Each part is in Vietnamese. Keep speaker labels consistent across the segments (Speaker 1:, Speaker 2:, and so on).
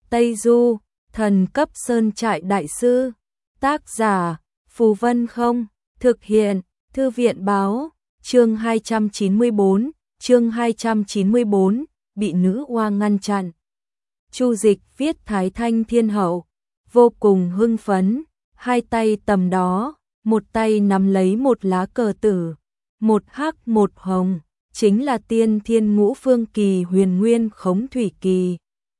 Speaker 1: Tây Du, thần cấp sơn trại đại sư. Tác giả, Phù Vân Không. Thực hiện, Thư viện báo. Chương 294, bị nữ oa ngăn chặn. Chu Dịch viết Thái Thanh Thiên Hậu, vô cùng hưng phấn, hai tay tầm đó, một tay nắm lấy một lá cờ tử, một hắc một hồng, chính là Tiên Thiên Ngũ Phương Kỳ, Huyền Nguyên Khống Thủy Kỳ,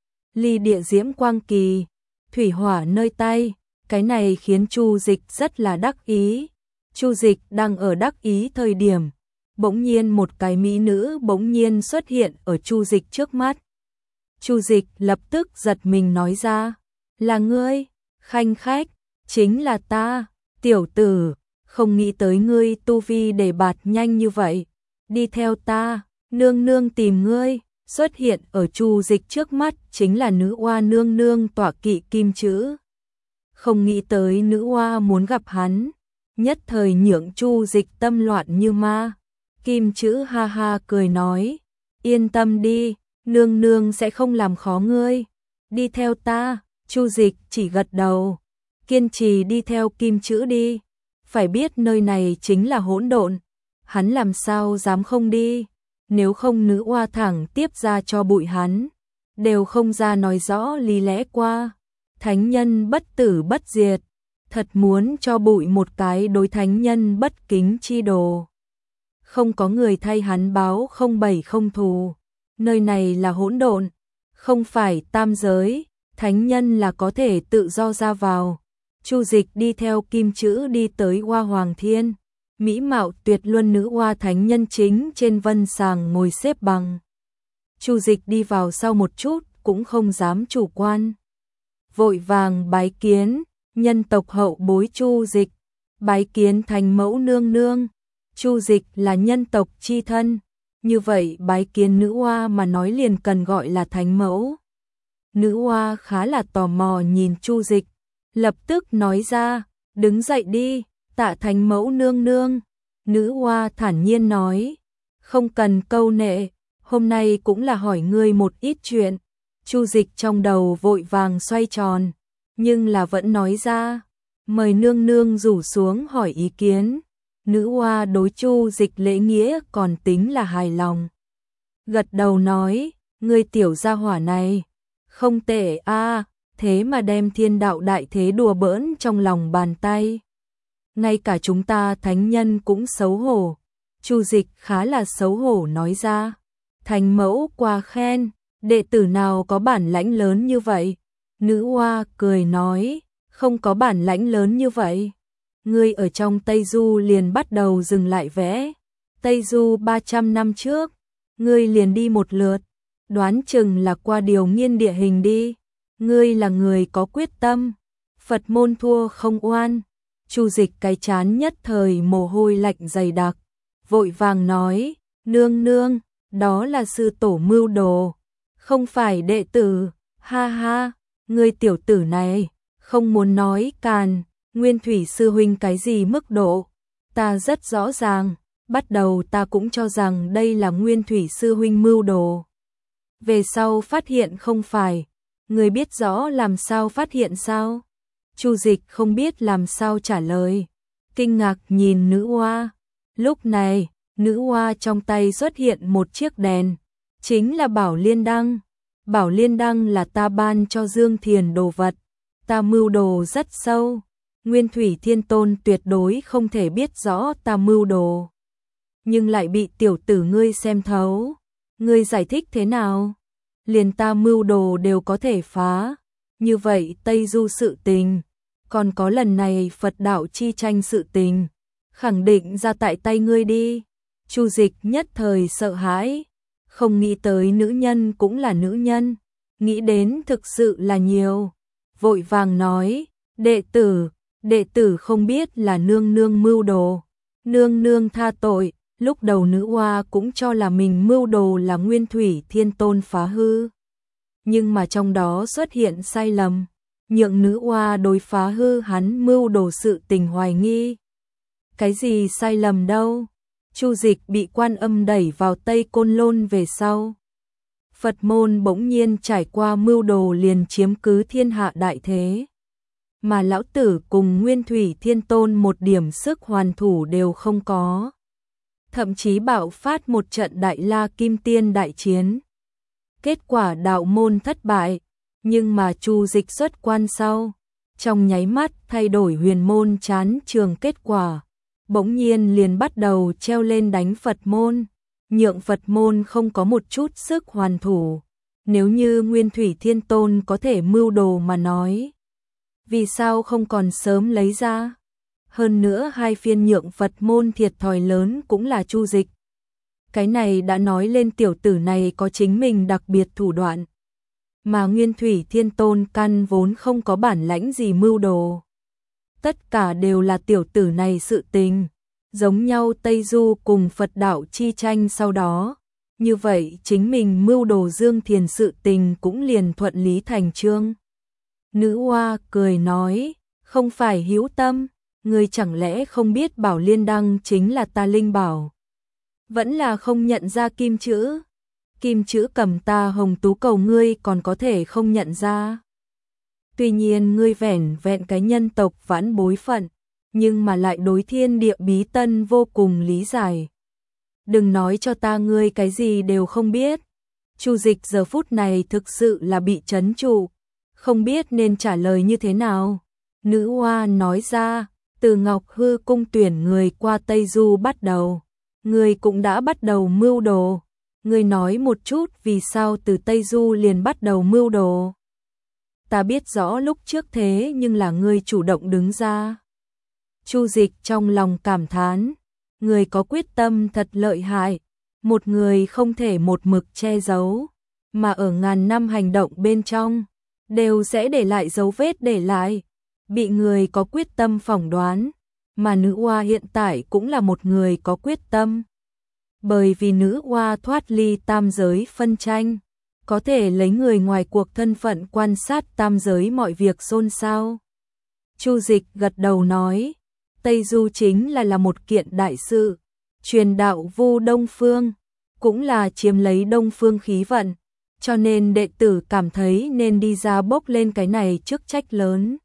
Speaker 1: Ly Địa Diễm Quang Kỳ, thủy hỏa nơi tay. Cái này khiến Chu Dịch rất là đắc ý. Chu Dịch đang ở đắc ý thời điểm, bỗng nhiên một cái mỹ nữ bỗng nhiên xuất hiện ở Chu Dịch trước mắt. Chu Dịch lập tức giật mình nói ra, là ngươi? Khanh khách, chính là ta, tiểu tử, không nghĩ tới ngươi tu vi đề bạt nhanh như vậy. Đi theo ta, nương nương tìm ngươi. Xuất hiện ở Chu Dịch trước mắt chính là nữ oa nương nương tọa kỵ Kim Chữ. Không nghĩ tới nữ oa muốn gặp hắn, nhất thời nhượng Chu Dịch tâm loạn như ma. Kim Chữ ha ha cười nói, yên tâm đi, nương nương sẽ không làm khó ngươi. Đi theo ta. Chu Dịch chỉ gật đầu, kiên trì đi theo Kim Chữ đi. Phải biết nơi này chính là hỗn độn, hắn làm sao dám không đi. Nếu không nữ oa thẳng tiếp ra cho bụi hắn, đều không ra nói rõ lý lẽ qua. Thánh nhân bất tử bất diệt, thật muốn cho bụi một cái đối thánh nhân bất kính chi đồ. Không có người thay hắn báo không bảy không thù. Nơi này là hỗn độn, không phải tam giới, thánh nhân là có thể tự do ra vào. Chu Dịch đi theo Kim Chữ đi tới Hoa Hoàng Thiên. Mỹ mạo tuyệt luân nữ oa thánh nhân chính trên vân sàng ngồi xếp bằng. Chu Dịch đi vào sau một chút cũng không dám chủ quan, vội vàng bái kiến nhân tộc hậu bối Chu Dịch, bái kiến Thánh Mẫu nương nương. Chu Dịch là nhân tộc chi thân, như vậy bái kiến nữ oa mà nói liền cần gọi là Thánh Mẫu. Nữ oa khá là tò mò nhìn Chu Dịch, lập tức nói ra, đứng dậy đi, tạ Thánh Mẫu nương nương. Nữ oa thản nhiên nói, không cần câu nệ, hôm nay cũng là hỏi ngươi một ít chuyện. Chu Dịch trong đầu vội vàng xoay tròn, nhưng là vẫn nói ra, mời nương nương rủ xuống hỏi ý kiến. Nữ oa đối Chu Dịch lễ nghĩa còn tính là hài lòng, gật đầu nói, ngươi tiểu gia hỏa này không tệ a, thế mà đem thiên đạo đại thế đùa bỡn trong lòng bàn tay. Ngay cả chúng ta thánh nhân cũng xấu hổ. Chu Dịch khá là xấu hổ nói ra, Thánh Mẫu quá khen, đệ tử nào có bản lãnh lớn như vậy. Nữ oa cười nói, không có bản lãnh lớn như vậy. Ngươi ở trong Tây Du liền bắt đầu dừng lại vẽ. Tây Du 300 năm trước, ngươi liền đi một lượt, đoán chừng là qua điều nghiên địa hình đi. Ngươi là người có quyết tâm, Phật môn thua không oan. Chu Dịch cái chán nhất thời mồ hôi lạnh dày đặc, vội vàng nói, nương nương, đó là sư tổ mưu đồ, không phải đệ tử. Ha ha, ngươi tiểu tử này, không muốn nói càn. Nguyên Thủy sư huynh cái gì mức độ, ta rất rõ ràng, bắt đầu ta cũng cho rằng đây là Nguyên Thủy sư huynh mưu đồ. Về sau phát hiện không phải, ngươi biết rõ làm sao phát hiện sao? Chu Dịch không biết làm sao trả lời, kinh ngạc nhìn nữ oa. Lúc này, nữ oa trong tay xuất hiện một chiếc đèn, chính là Bảo Liên Đăng. Bảo Liên Đăng là ta ban cho Dương Thiền đồ vật, ta mưu đồ rất sâu. Nguyên Thủy Thiên Tôn tuyệt đối không thể biết rõ ta mưu đồ, nhưng lại bị tiểu tử ngươi xem thấu. Ngươi giải thích thế nào? Liền ta mưu đồ đều có thể phá, như vậy Tây Du sự tình, còn có lần này Phật đạo chi tranh sự tình, khẳng định ra tại tay ngươi đi. Chu Dịch nhất thời sợ hãi, không nghĩ tới nữ nhân cũng là nữ nhân, nghĩ đến thực sự là nhiều, vội vàng nói, đệ tử không biết là nương nương mưu đồ, nương nương tha tội. Lúc đầu nữ oa cũng cho là mình mưu đồ là Nguyên Thủy Thiên Tôn phá hư, nhưng mà trong đó xuất hiện sai lầm, nhượng nữ oa đối phá hư hắn mưu đồ sự tình hoài nghi. Cái gì sai lầm đâu? Chu Dịch bị Quan Âm đẩy vào Tây Côn Lôn về sau, Phật môn bỗng nhiên trải qua mưu đồ liền chiếm cứ thiên hạ đại thế. Mà lão tử cùng Nguyên Thủy Thiên Tôn một điểm sức hoàn thủ đều không có. Thậm chí bạo phát một trận đại la kim tiên đại chiến. Kết quả đạo môn thất bại, nhưng mà Chu Dịch xuất quan sau, trong nháy mắt thay đổi huyền môn chán trường kết quả, bỗng nhiên liền bắt đầu treo lên đánh Phật môn, nhượng Phật môn không có một chút sức hoàn thủ. Nếu như Nguyên Thủy Thiên Tôn có thể mưu đồ mà nói, vì sao không còn sớm lấy ra? Hơn nữa hai phiên nhượng Phật môn thiệt thòi lớn cũng là Chu Dịch. Cái này đã nói lên tiểu tử này có chính mình đặc biệt thủ đoạn. Mà Nguyên Thủy Thiên Tôn căn vốn không có bản lãnh gì mưu đồ. Tất cả đều là tiểu tử này sự tình. Giống nhau Tây Du cùng Phật đạo chi tranh sau đó. Như vậy chính mình mưu đồ Dương Thiền sự tình cũng liền thuận lý thành chương. Nữ Hoa cười nói, không phải hữu tâm, ngươi chẳng lẽ không biết Bảo Liên Đăng chính là ta linh bảo. Vẫn là không nhận ra kim chữ. Kim chữ cầm ta hồng tú cầu ngươi còn có thể không nhận ra. Tuy nhiên ngươi vẻn vẹn cái nhân tộc vãn bối phận, nhưng mà lại đối thiên địa bí tân vô cùng lý giải. Đừng nói cho ta ngươi cái gì đều không biết. Chu Dịch giờ phút này thực sự là bị trấn trụ, không biết nên trả lời như thế nào. Nữ Hoa nói ra, từ Ngọc Hư cung tuyển người qua Tây Du bắt đầu, ngươi cũng đã bắt đầu mưu đồ. Ngươi nói một chút vì sao từ Tây Du liền bắt đầu mưu đồ. Ta biết rõ lúc trước thế nhưng là ngươi chủ động đứng ra. Chu Dịch trong lòng cảm thán, người có quyết tâm thật lợi hại, một người không thể một mực che giấu, mà ở ngàn năm hành động bên trong, đều sẽ để lại dấu vết để lại, bị người có quyết tâm phỏng đoán, mà Nữ Hoa hiện tại cũng là một người có quyết tâm. Bởi vì Nữ Hoa thoát ly tam giới phân tranh, có thể lấy người ngoài cuộc thân phận quan sát tam giới mọi việc xôn xao. Chu Dịch gật đầu nói, Tây Du chính là một kiện đại sự, truyền đạo vu Đông Phương, cũng là chiếm lấy Đông Phương khí vận, cho nên đệ tử cảm thấy nên đi ra bốc lên cái này chức trách lớn.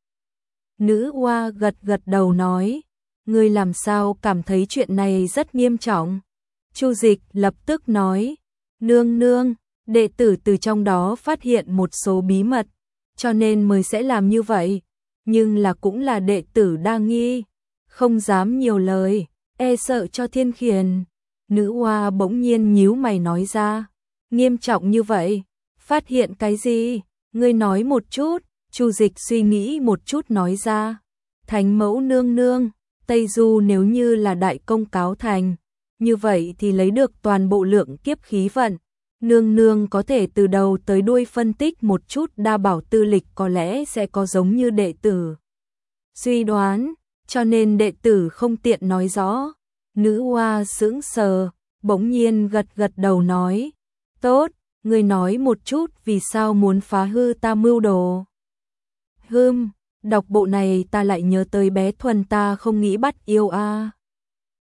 Speaker 1: Nữ Hoa gật đầu nói, ngươi làm sao cảm thấy chuyện này rất nghiêm trọng? Chu Dịch lập tức nói, nương nương, đệ tử từ trong đó phát hiện một số bí mật, cho nên mới sẽ làm như vậy, nhưng là cũng là đệ tử đa nghi, không dám nhiều lời, e sợ cho thiên khiển. Nữ Hoa bỗng nhiên nhíu mày nói ra, nghiêm trọng như vậy, phát hiện cái gì? Ngươi nói một chút. Chu Dịch suy nghĩ một chút nói ra, Thánh mẫu nương nương, Tây Du nếu như là đại công cáo thành, như vậy thì lấy được toàn bộ lượng kiếp khí vận. Nương nương có thể từ đầu tới đuôi phân tích một chút đa bảo tư lịch có lẽ sẽ có giống như đệ tử suy đoán, cho nên đệ tử không tiện nói rõ. Nữ Hoa sững sờ, bỗng nhiên gật đầu nói, tốt, ngươi nói một chút vì sao muốn phá hư ta mưu đồ. Đọc bộ này ta lại nhớ tới bé Thuần ta không nghĩ bắt yêu a.